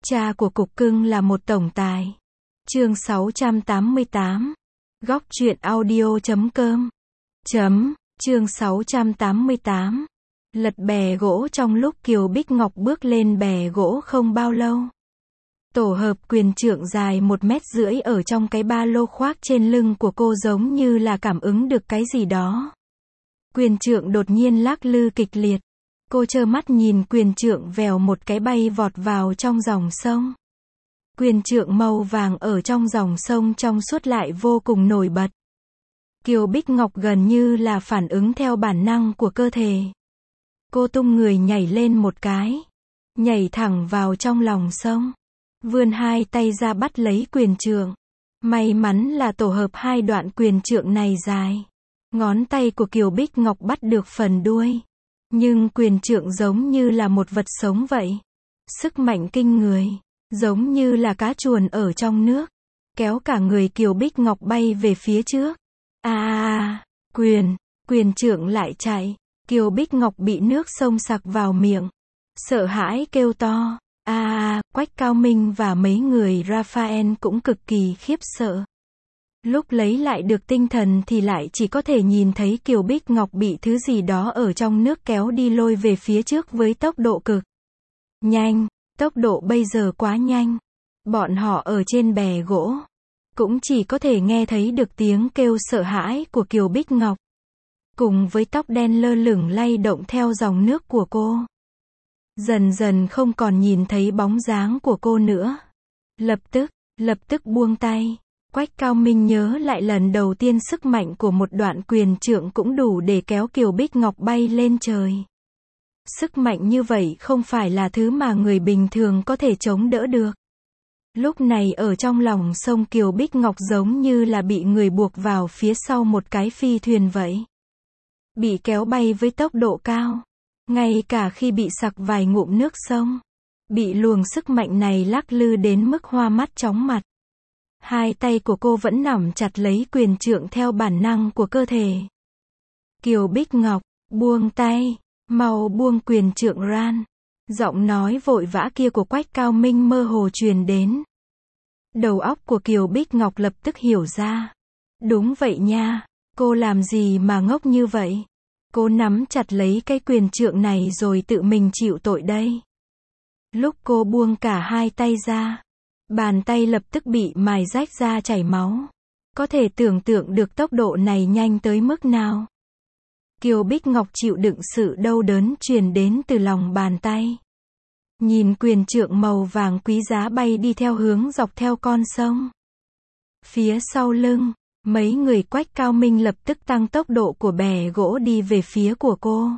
Cha của cục cưng là một tổng tài. Chương 688. Góc truyện audio.com. Chương 688. Lật bè gỗ. Trong lúc Kiều Bích Ngọc bước lên bè gỗ không bao lâu, tổ hợp quyền trượng dài 1,5 mét ở trong cái ba lô khoác trên lưng của cô giống như là cảm ứng được cái gì đó. Quyền trượng đột nhiên lắc lư kịch liệt. Cô trơ mắt nhìn quyền trượng vèo một cái bay vọt vào trong dòng sông. Quyền trượng màu vàng ở trong dòng sông trong suốt lại vô cùng nổi bật. Kiều Bích Ngọc gần như là phản ứng theo bản năng của cơ thể. Cô tung người nhảy lên một cái, nhảy thẳng vào trong lòng sông, vươn hai tay ra bắt lấy quyền trượng. May mắn là tổ hợp hai đoạn quyền trượng này dài. Ngón tay của Kiều Bích Ngọc bắt được phần đuôi. Nhưng quyền trượng giống như là một vật sống vậy. Sức mạnh kinh người, giống như là cá chuồn ở trong nước, kéo cả người Kiều Bích Ngọc bay về phía trước. Quyền trượng lại chạy. Kiều Bích Ngọc bị nước sông sặc vào miệng, sợ hãi kêu to. Quách Cao Minh và mấy người Raphael cũng cực kỳ khiếp sợ. Lúc lấy lại được tinh thần thì lại chỉ có thể nhìn thấy Kiều Bích Ngọc bị thứ gì đó ở trong nước kéo đi lôi về phía trước với tốc độ cực nhanh. Tốc độ bây giờ quá nhanh. Bọn họ ở trên bè gỗ cũng chỉ có thể nghe thấy được tiếng kêu sợ hãi của Kiều Bích Ngọc, cùng với tóc đen lơ lửng lay động theo dòng nước của cô. Dần dần không còn nhìn thấy bóng dáng của cô nữa. Lập tức buông tay. Quách Cao Minh nhớ lại lần đầu tiên sức mạnh của một đoạn quyền trượng cũng đủ để kéo Kiều Bích Ngọc bay lên trời. Sức mạnh như vậy không phải là thứ mà người bình thường có thể chống đỡ được. Lúc này ở trong lòng sông Kiều Bích Ngọc giống như là bị người buộc vào phía sau một cái phi thuyền vậy. Bị kéo bay với tốc độ cao. Ngay cả khi bị sặc vài ngụm nước sông, bị luồng sức mạnh này lắc lư đến mức hoa mắt chóng mặt. Hai tay của cô vẫn nắm chặt lấy quyền trượng theo bản năng của cơ thể. Kiều Bích Ngọc, buông tay, mau buông quyền trượng ran. Giọng nói vội vã kia của Quách Cao Minh mơ hồ truyền đến. Đầu óc của Kiều Bích Ngọc lập tức hiểu ra. Đúng vậy nha, cô làm gì mà ngốc như vậy? Cô nắm chặt lấy cái quyền trượng này rồi tự mình chịu tội đây. Lúc cô buông cả hai tay ra, bàn tay lập tức bị mài rách ra chảy máu. Có thể tưởng tượng được tốc độ này nhanh tới mức nào. Kiều Bích Ngọc chịu đựng sự đau đớn truyền đến từ lòng bàn tay. Nhìn quyền trượng màu vàng quý giá bay đi theo hướng dọc theo con sông. Phía sau lưng, mấy người Quách Cao Minh lập tức tăng tốc độ của bè gỗ đi về phía của cô.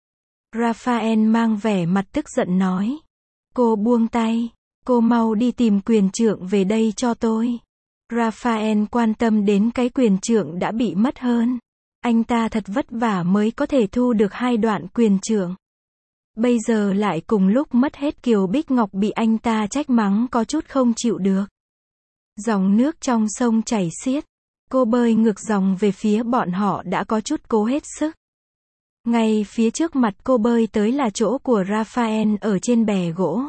Raphael mang vẻ mặt tức giận nói. Cô buông tay. Cô mau đi tìm quyền trượng về đây cho tôi. Raphael quan tâm đến cái quyền trượng đã bị mất hơn. Anh ta thật vất vả mới có thể thu được hai đoạn quyền trượng. Bây giờ lại cùng lúc mất hết. Kiều Bích Ngọc bị anh ta trách mắng có chút không chịu được. Dòng nước trong sông chảy xiết. Cô bơi ngược dòng về phía bọn họ đã có chút cố hết sức. Ngay phía trước mặt cô bơi tới là chỗ của Raphael ở trên bè gỗ.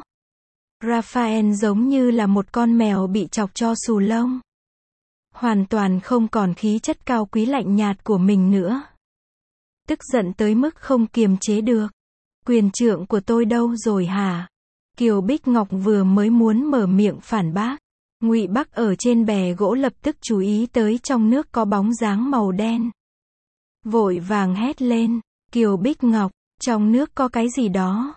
Raphael giống như là một con mèo bị chọc cho xù lông. Hoàn toàn không còn khí chất cao quý lạnh nhạt của mình nữa. Tức giận tới mức không kiềm chế được. Quyền trượng của tôi đâu rồi hả? Kiều Bích Ngọc vừa mới muốn mở miệng phản bác. Ngụy Bắc ở trên bè gỗ lập tức chú ý tới trong nước có bóng dáng màu đen. Vội vàng hét lên. Kiều Bích Ngọc, trong nước có cái gì đó.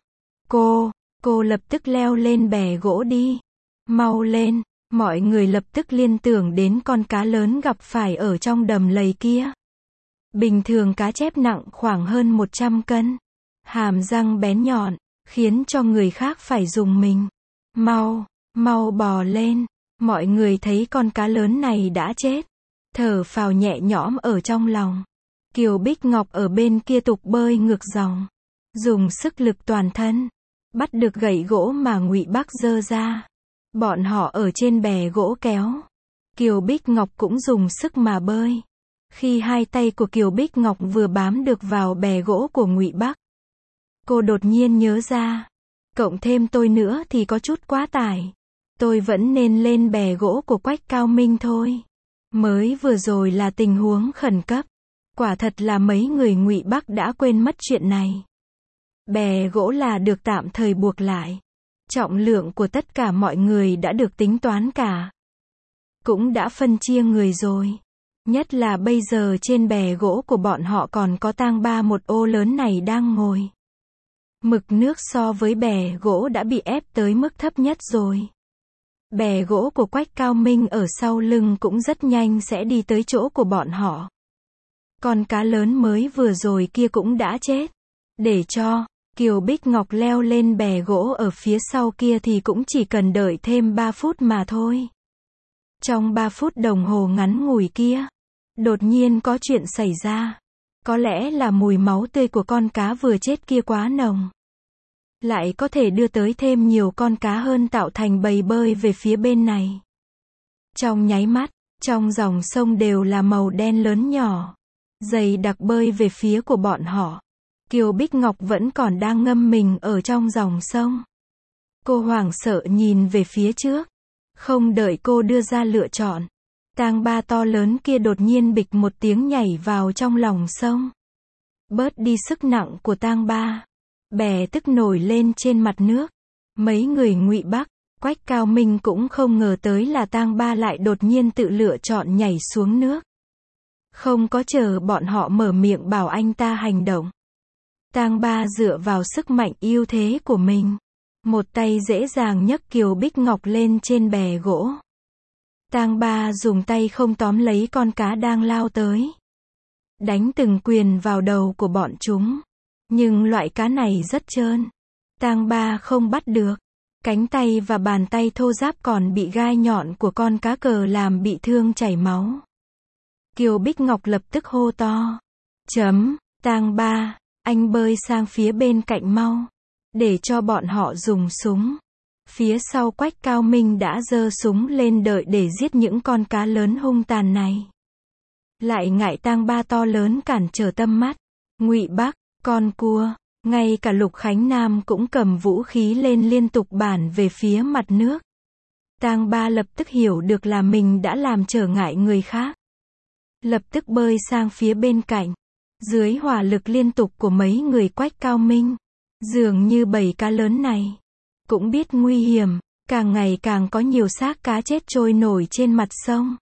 Cô lập tức leo lên bè gỗ đi. Mau lên. Mọi người lập tức liên tưởng đến con cá lớn gặp phải ở trong đầm lầy kia. Bình thường cá chép nặng khoảng hơn 100 cân. Hàm răng bén nhọn, khiến cho người khác phải rùng mình. Mau bò lên. Mọi người thấy con cá lớn này đã chết. Thở phào nhẹ nhõm ở trong lòng. Kiều Bích Ngọc ở bên kia tục bơi ngược dòng. Dùng sức lực toàn thân. Bắt được gậy gỗ mà Ngụy Bắc giơ ra. Bọn họ ở trên bè gỗ kéo. Kiều Bích Ngọc cũng dùng sức mà bơi. Khi hai tay của Kiều Bích Ngọc vừa bám được vào bè gỗ của Ngụy Bắc, cô đột nhiên nhớ ra. Cộng thêm tôi nữa thì có chút quá tải. Tôi vẫn nên lên bè gỗ của Quách Cao Minh thôi. Mới vừa rồi là tình huống khẩn cấp. Quả thật là mấy người Ngụy Bắc đã quên mất chuyện này. Bè gỗ là được tạm thời buộc lại. Trọng lượng của tất cả mọi người đã được tính toán cả. Cũng đã phân chia người rồi. Nhất là bây giờ trên bè gỗ của bọn họ còn có Tang Ba một ô lớn này đang ngồi. Mực nước so với bè gỗ đã bị ép tới mức thấp nhất rồi. Bè gỗ của Quách Cao Minh ở sau lưng cũng rất nhanh sẽ đi tới chỗ của bọn họ. Con cá lớn mới vừa rồi kia cũng đã chết. Để cho Kiều Bích Ngọc leo lên bè gỗ ở phía sau kia thì cũng chỉ cần đợi thêm 3 phút mà thôi. Trong 3 phút đồng hồ ngắn ngủi kia, đột nhiên có chuyện xảy ra. Có lẽ là mùi máu tươi của con cá vừa chết kia quá nồng. Lại có thể đưa tới thêm nhiều con cá hơn tạo thành bầy bơi về phía bên này. Trong nháy mắt, trong dòng sông đều là màu đen lớn nhỏ. Dày đặc bơi về phía của bọn họ. Kiều Bích Ngọc vẫn còn đang ngâm mình ở trong dòng sông. Cô hoảng sợ nhìn về phía trước. Không đợi cô đưa ra lựa chọn. Tang Ba to lớn kia đột nhiên bịch một tiếng nhảy vào trong lòng sông. Bớt đi sức nặng của Tang Ba. Bè tức nổi lên trên mặt nước. Mấy người Ngụy Bắc, Quách Cao Minh cũng không ngờ tới là Tang Ba lại đột nhiên tự lựa chọn nhảy xuống nước. Không có chờ bọn họ mở miệng bảo anh ta hành động. Tang Ba dựa vào sức mạnh ưu thế của mình. Một tay dễ dàng nhấc Kiều Bích Ngọc lên trên bè gỗ. Tang Ba dùng tay không tóm lấy con cá đang lao tới. Đánh từng quyền vào đầu của bọn chúng. Nhưng loại cá này rất trơn. Tang Ba không bắt được. Cánh tay và bàn tay thô ráp còn bị gai nhọn của con cá cờ làm bị thương chảy máu. Kiều Bích Ngọc lập tức hô to. Tang Ba, anh bơi sang phía bên cạnh mau. Để cho bọn họ dùng súng. Phía sau Quách Cao Minh đã giơ súng lên đợi để giết những con cá lớn hung tàn này. Lại ngại Tang Ba to lớn cản trở tâm mắt. Ngụy Bắc, con cua, ngay cả Lục Khánh Nam cũng cầm vũ khí lên liên tục bản về phía mặt nước. Tang Ba lập tức hiểu được là mình đã làm trở ngại người khác. Lập tức bơi sang phía bên cạnh. Dưới hỏa lực liên tục của mấy người Quách Cao Minh, dường như bầy cá lớn này cũng biết nguy hiểm, càng ngày càng có nhiều xác cá chết trôi nổi trên mặt sông.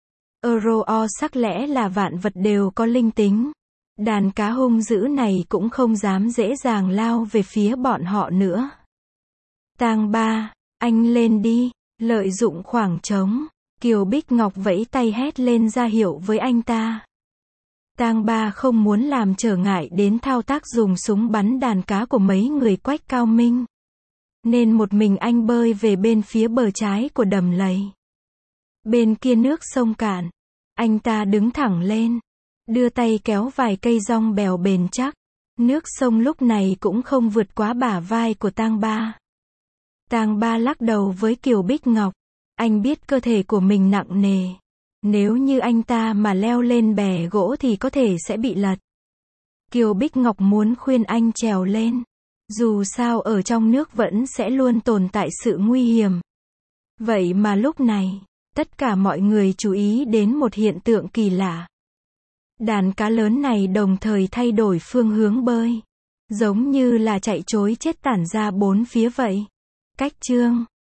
Sắc lẽ là vạn vật đều có linh tính. Đàn cá hung dữ này cũng không dám dễ dàng lao về phía bọn họ nữa. Tang Ba, anh lên đi, lợi dụng khoảng trống. Kiều Bích Ngọc vẫy tay hét lên ra hiệu với anh ta. Tang Ba không muốn làm trở ngại đến thao tác dùng súng bắn đàn cá của mấy người Quách Cao Minh. Nên một mình anh bơi về bên phía bờ trái của đầm lầy. Bên kia nước sông cạn. Anh ta đứng thẳng lên. Đưa tay kéo vài cây rong bèo bền chắc. Nước sông lúc này cũng không vượt quá bả vai của Tang Ba. Tang Ba lắc đầu với Kiều Bích Ngọc. Anh biết cơ thể của mình nặng nề. Nếu như anh ta mà leo lên bè gỗ thì có thể sẽ bị lật. Kiều Bích Ngọc muốn khuyên anh trèo lên. Dù sao ở trong nước vẫn sẽ luôn tồn tại sự nguy hiểm. Vậy mà lúc này, tất cả mọi người chú ý đến một hiện tượng kỳ lạ. Đàn cá lớn này đồng thời thay đổi phương hướng bơi. Giống như là chạy trối chết tản ra bốn phía vậy. Cách chương